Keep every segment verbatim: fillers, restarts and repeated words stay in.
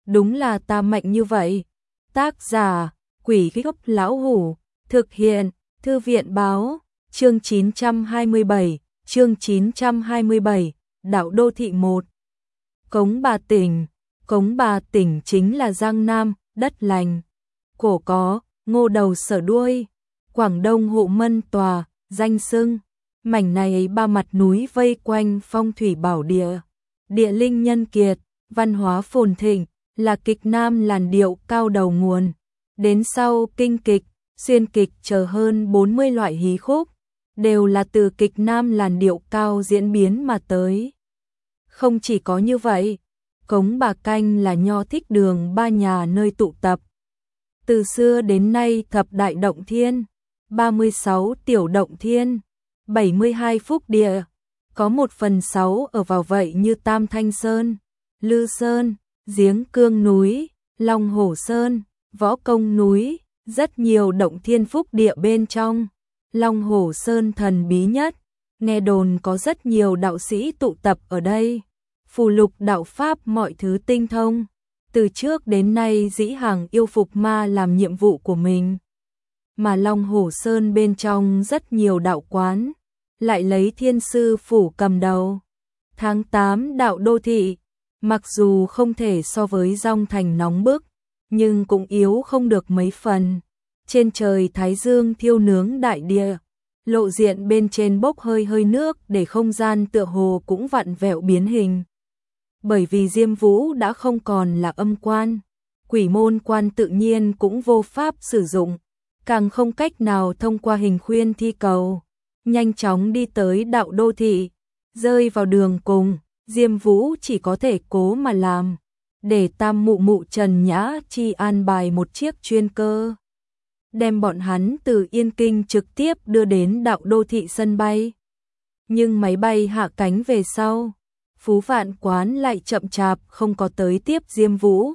đúng là ta mạnh như vậy. Tác giả, Quỷ Gốc Lão Hủ, thực hiện, Thư viện báo, chương chín trăm hai mươi bảy, chương chín trăm hai mươi bảy, Đạo Đô Thị một. Cống Bà Tỉnh, Cống Bà Tỉnh chính là Giang Nam, đất lành. Cổ có, ngô đầu sở đuôi, Quảng Đông hộ mân tòa, danh xưng. Mảnh này ba mặt núi vây quanh phong thủy bảo địa, địa linh nhân kiệt, văn hóa phồn thịnh, là kịch nam làn điệu cao đầu nguồn. Đến sau kinh kịch, xuyên kịch chờ hơn bốn mươi loại hí khúc, đều là từ kịch nam làn điệu cao diễn biến mà tới. Không chỉ có như vậy, Cống Bà Canh là nho thích đường ba nhà nơi tụ tập. Từ xưa đến nay thập đại động thiên, ba mươi sáu tiểu động thiên, bảy mươi hai phúc địa, có một phần sáu ở vào vậy như Tam Thanh Sơn, Lư Sơn, Giếng Cương núi, Long Hổ Sơn, Võ Công núi, rất nhiều động thiên phúc địa bên trong. Long Hổ Sơn thần bí nhất, nghe đồn có rất nhiều đạo sĩ tụ tập ở đây, phù lục đạo pháp mọi thứ tinh thông. Từ trước đến nay dĩ hàng yêu phục ma làm nhiệm vụ của mình. Mà Long Hổ Sơn bên trong rất nhiều đạo quán, lại lấy thiên sư phủ cầm đầu. Tháng tám đạo đô thị, mặc dù không thể so với Dong Thành nóng bức, nhưng cũng yếu không được mấy phần. Trên trời thái dương thiêu nướng đại địa, lộ diện bên trên bốc hơi hơi nước để không gian tựa hồ cũng vặn vẹo biến hình. Bởi vì Diêm Vũ đã không còn là âm quan, quỷ môn quan tự nhiên cũng vô pháp sử dụng, càng không cách nào thông qua hình khuyên thi cầu, nhanh chóng đi tới đạo đô thị. Rơi vào đường cùng, Diêm Vũ chỉ có thể cố mà làm, để Tam Mụ Mụ Trần Nhã Chi an bài một chiếc chuyên cơ, đem bọn hắn từ Yên Kinh trực tiếp đưa đến đạo đô thị sân bay. Nhưng máy bay hạ cánh về sau, Phú Vạn Quán lại chậm chạp không có tới tiếp Diêm Vũ.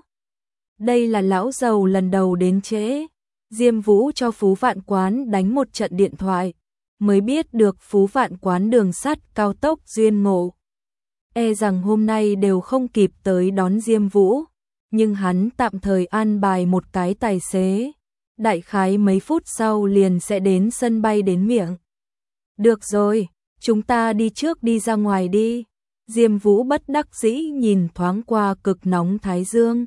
Đây là lão giàu lần đầu đến trễ. Diêm Vũ cho Phú Vạn Quán đánh một trận điện thoại, mới biết được Phú Vạn Quán đường sắt cao tốc duyên ngộ. E rằng hôm nay đều không kịp tới đón Diêm Vũ, nhưng hắn tạm thời an bài một cái tài xế. Đại khái mấy phút sau liền sẽ đến sân bay đến miệng. Được rồi, chúng ta đi trước đi ra ngoài đi. Diêm Vũ bất đắc dĩ nhìn thoáng qua cực nóng thái dương.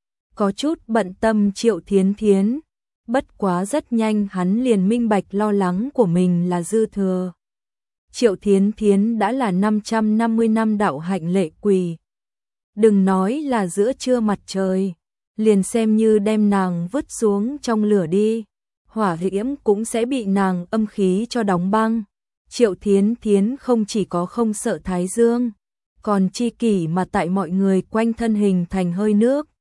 Có chút bận tâm Triệu Thiến Thiến. Bất quá rất nhanh hắn liền minh bạch lo lắng của mình là dư thừa. Triệu Thiến Thiến đã là năm trăm năm mươi năm đạo hạnh lệ quỷ. Đừng nói là giữa trưa mặt trời, liền xem như đem nàng vứt xuống trong lửa đi, hỏa diễm cũng sẽ bị nàng âm khí cho đóng băng. Triệu Thiến Thiến không chỉ có không sợ thái dương, còn chi kỷ mà tại mọi người quanh thân hình thành hơi nước.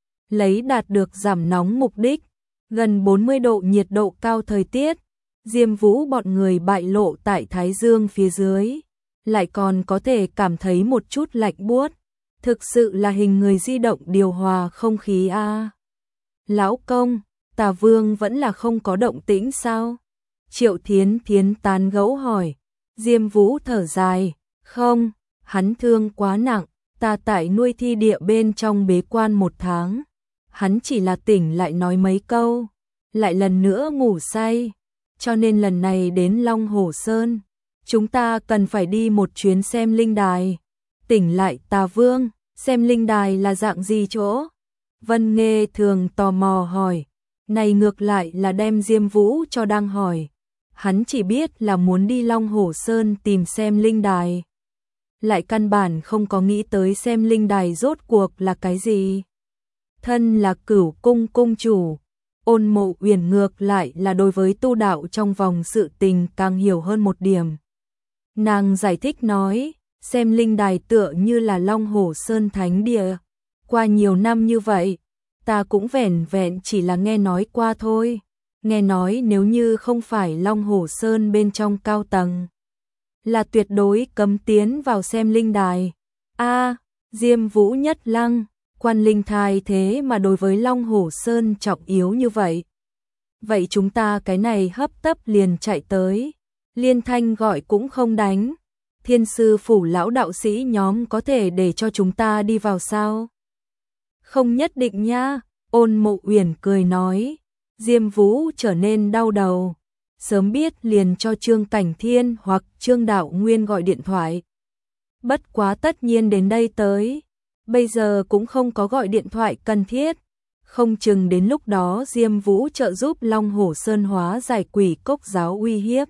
Lấy đạt được giảm nóng mục đích, gần bốn mươi độ nhiệt độ cao thời tiết, Diêm Vũ bọn người bại lộ tại thái dương phía dưới, lại còn có thể cảm thấy một chút lạnh buốt. Thực sự là hình người di động điều hòa không khí a. À. Lão công, Tà Vương vẫn là không có động tĩnh sao? Triệu Thiến Thiến tán gẫu hỏi. Diêm Vũ thở dài, không, hắn thương quá nặng, ta tại nuôi thi địa bên trong bế quan một tháng. Hắn chỉ là tỉnh lại nói mấy câu, lại lần nữa ngủ say, cho nên lần này đến Long Hổ Sơn, chúng ta cần phải đi một chuyến xem linh đài. Tỉnh lại Tà Vương, xem linh đài là dạng gì chỗ? Vân Nghê thường tò mò hỏi, này ngược lại là đem Diêm Vũ cho đang hỏi. Hắn chỉ biết là muốn đi Long Hổ Sơn tìm xem linh đài, lại căn bản không có nghĩ tới xem linh đài rốt cuộc là cái gì. Thân là Cửu Cung cung chủ, Ôn Mộ Uyển ngược lại là đối với tu đạo trong vòng sự tình càng hiểu hơn một điểm. Nàng giải thích nói, xem linh đài tựa như là Long Hổ Sơn thánh địa. Qua nhiều năm như vậy, ta cũng vẻn vẹn chỉ là nghe nói qua thôi. Nghe nói nếu như không phải Long Hổ Sơn bên trong cao tầng, là tuyệt đối cấm tiến vào xem linh đài. A, Diêm Vũ nhất lăng, quan linh thai thế mà đối với Long Hổ Sơn trọng yếu như vậy. Vậy chúng ta cái này hấp tấp liền chạy tới, liên thanh gọi cũng không đánh. Thiên sư phủ lão đạo sĩ nhóm có thể để cho chúng ta đi vào sao? Không nhất định nha, Ôn Mộ Uyển cười nói. Diêm Vũ trở nên đau đầu. Sớm biết liền cho Trương Cảnh Thiên hoặc Trương Đạo Nguyên gọi điện thoại. Bất quá tất nhiên đến đây tới. Bây giờ cũng không có gọi điện thoại cần thiết. Không chừng đến lúc đó Diêm Vũ trợ giúp Long Hổ Sơn hóa giải quỷ cốc giáo uy hiếp.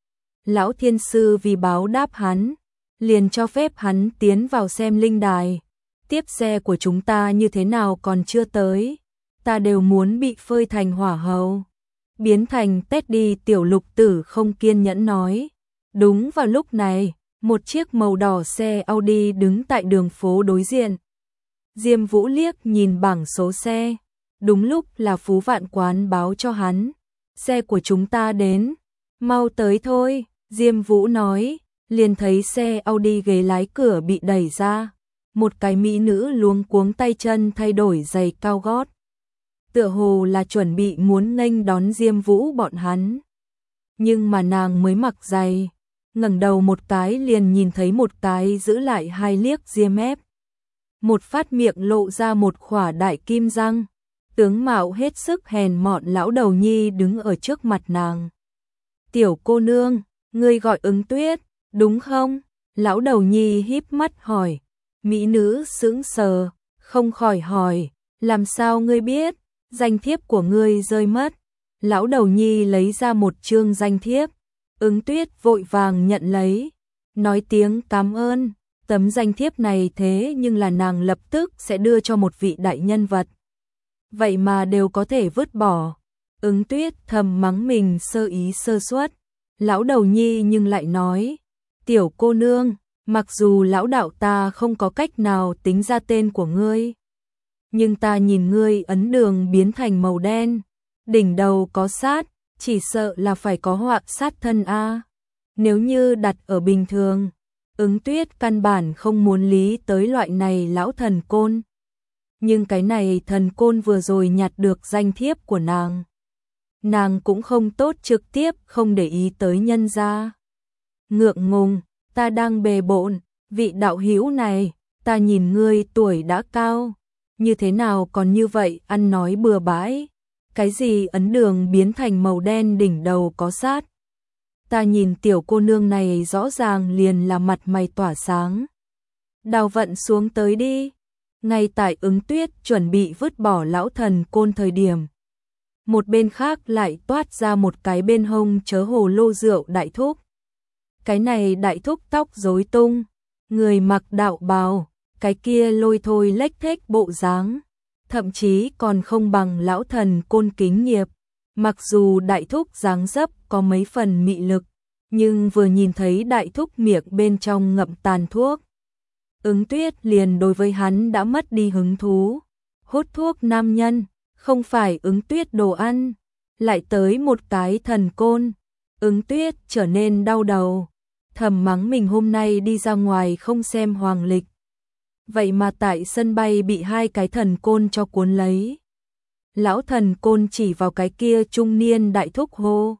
Lão Thiên Sư vì báo đáp hắn, liền cho phép hắn tiến vào xem linh đài. Tiếp xe của chúng ta như thế nào còn chưa tới. Ta đều muốn bị phơi thành hỏa hầu. Biến thành Teddy tiểu lục tử không kiên nhẫn nói. Đúng vào lúc này, một chiếc màu đỏ xe Audi đứng tại đường phố đối diện. Diêm Vũ liếc nhìn bảng số xe. Đúng lúc là Phú Vạn Quán báo cho hắn. Xe của chúng ta đến. Mau tới thôi, Diêm Vũ nói. Liền thấy xe Audi ghế lái cửa bị đẩy ra. Một cái mỹ nữ luống cuống tay chân thay đổi giày cao gót. Tựa hồ là chuẩn bị muốn nghênh đón Diêm Vũ bọn hắn. Nhưng mà nàng mới mặc giày, ngẩng đầu một cái liền nhìn thấy một cái giữ lại hai liếc ria mép. Một phát miệng lộ ra một khỏa đại kim răng. Tướng mạo hết sức hèn mọn lão đầu nhi đứng ở trước mặt nàng. Tiểu cô nương, ngươi gọi Ứng Tuyết, đúng không? Lão đầu nhi híp mắt hỏi. Mỹ nữ sững sờ, không khỏi hỏi, làm sao ngươi biết? Danh thiếp của ngươi rơi mất. Lão đầu nhi lấy ra một chương danh thiếp. Ứng Tuyết vội vàng nhận lấy, nói tiếng cảm ơn. Tấm danh thiếp này thế nhưng là nàng lập tức sẽ đưa cho một vị đại nhân vật. Vậy mà đều có thể vứt bỏ. Ứng Tuyết thầm mắng mình sơ ý sơ suất. Lão đầu nhi nhưng lại nói, tiểu cô nương, mặc dù lão đạo ta không có cách nào tính ra tên của ngươi, nhưng ta nhìn ngươi ấn đường biến thành màu đen, đỉnh đầu có sát, chỉ sợ là phải có họa sát thân a. Nếu như đặt ở bình thường, Ứng Tuyết căn bản không muốn lý tới loại này lão thần côn. Nhưng cái này thần côn vừa rồi nhặt được danh thiếp của nàng. Nàng cũng không tốt trực tiếp không để ý tới nhân gia. Ngượng ngùng, ta đang bề bộn, vị đạo hữu này, ta nhìn ngươi tuổi đã cao, như thế nào còn như vậy ăn nói bừa bãi. Cái gì ấn đường biến thành màu đen đỉnh đầu có sát. Ta nhìn tiểu cô nương này rõ ràng liền là mặt mày tỏa sáng. Đào vận xuống tới đi. Ngay tại Ứng Tuyết chuẩn bị vứt bỏ lão thần côn thời điểm. Một bên khác lại toát ra một cái bên hông chớ hồ lô rượu đại thúc. Cái này đại thúc tóc rối tung, người mặc đạo bào, cái kia lôi thôi lếch thếch bộ dáng, thậm chí còn không bằng lão thần côn kính nghiệp. Mặc dù đại thúc dáng dấp có mấy phần mị lực, nhưng vừa nhìn thấy đại thúc miệng bên trong ngậm tàn thuốc, Ứng Tuyết liền đối với hắn đã mất đi hứng thú. Hút thuốc nam nhân, không phải Ứng Tuyết đồ ăn, lại tới một cái thần côn. Ứng Tuyết trở nên đau đầu, thầm mắng mình hôm nay đi ra ngoài không xem hoàng lịch. Vậy mà tại sân bay bị hai cái thần côn cho cuốn lấy. Lão thần côn chỉ vào cái kia trung niên đại thúc hô.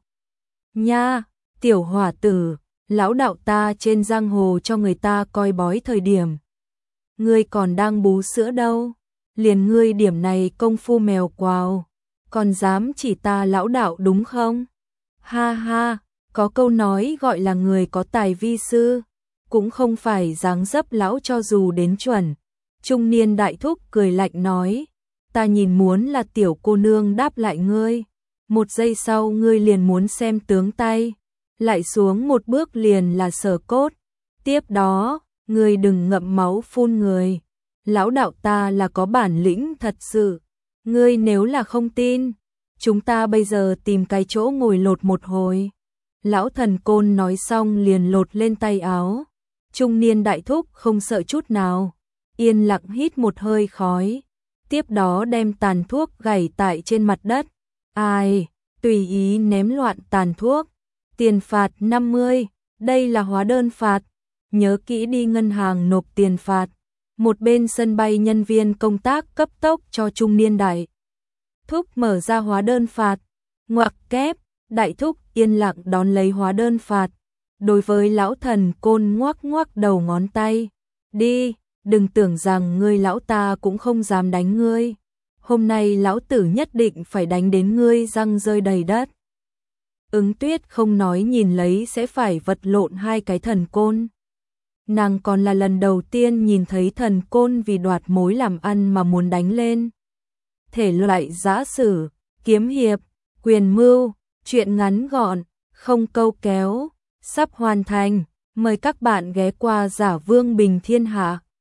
Nha, tiểu hỏa tử, lão đạo ta trên giang hồ cho người ta coi bói thời điểm. Ngươi còn đang bú sữa đâu, liền ngươi điểm này công phu mèo quào, còn dám chỉ ta lão đạo đúng không? Ha ha, có câu nói gọi là người có tài vi sư, cũng không phải dáng dấp lão cho dù đến chuẩn. Trung niên đại thúc cười lạnh nói, ta nhìn muốn là tiểu cô nương đáp lại ngươi, một giây sau ngươi liền muốn xem tướng tay, lại xuống một bước liền là sờ cốt, tiếp đó, ngươi đừng ngậm máu phun người, lão đạo ta là có bản lĩnh thật sự, ngươi nếu là không tin, chúng ta bây giờ tìm cái chỗ ngồi lột một hồi. Lão thần côn nói xong liền lột lên tay áo, trung niên đại thúc không sợ chút nào, yên lặng hít một hơi khói, tiếp đó đem tàn thuốc gảy tại trên mặt đất. Ai, tùy ý ném loạn tàn thuốc. Tiền phạt năm mươi, đây là hóa đơn phạt, nhớ kỹ đi ngân hàng nộp tiền phạt. Một bên sân bay nhân viên công tác cấp tốc cho trung niên đại thúc mở ra hóa đơn phạt, ngoặc kép, đại thúc yên lặng đón lấy hóa đơn phạt. Đối với lão thần côn ngoắc ngoắc đầu ngón tay, đi, đừng tưởng rằng ngươi lão ta cũng không dám đánh ngươi. Hôm nay lão tử nhất định phải đánh đến ngươi răng rơi đầy đất. Ứng Tuyết không nói nhìn lấy sẽ phải vật lộn hai cái thần côn. Nàng còn là lần đầu tiên nhìn thấy thần côn vì đoạt mối làm ăn mà muốn đánh lên. Thể loại giã sử, kiếm hiệp, quyền mưu, truyện ngắn gọn, không câu kéo, sắp hoàn thành. Mời các bạn ghé qua Giả Vương Bình Thiên Hạ.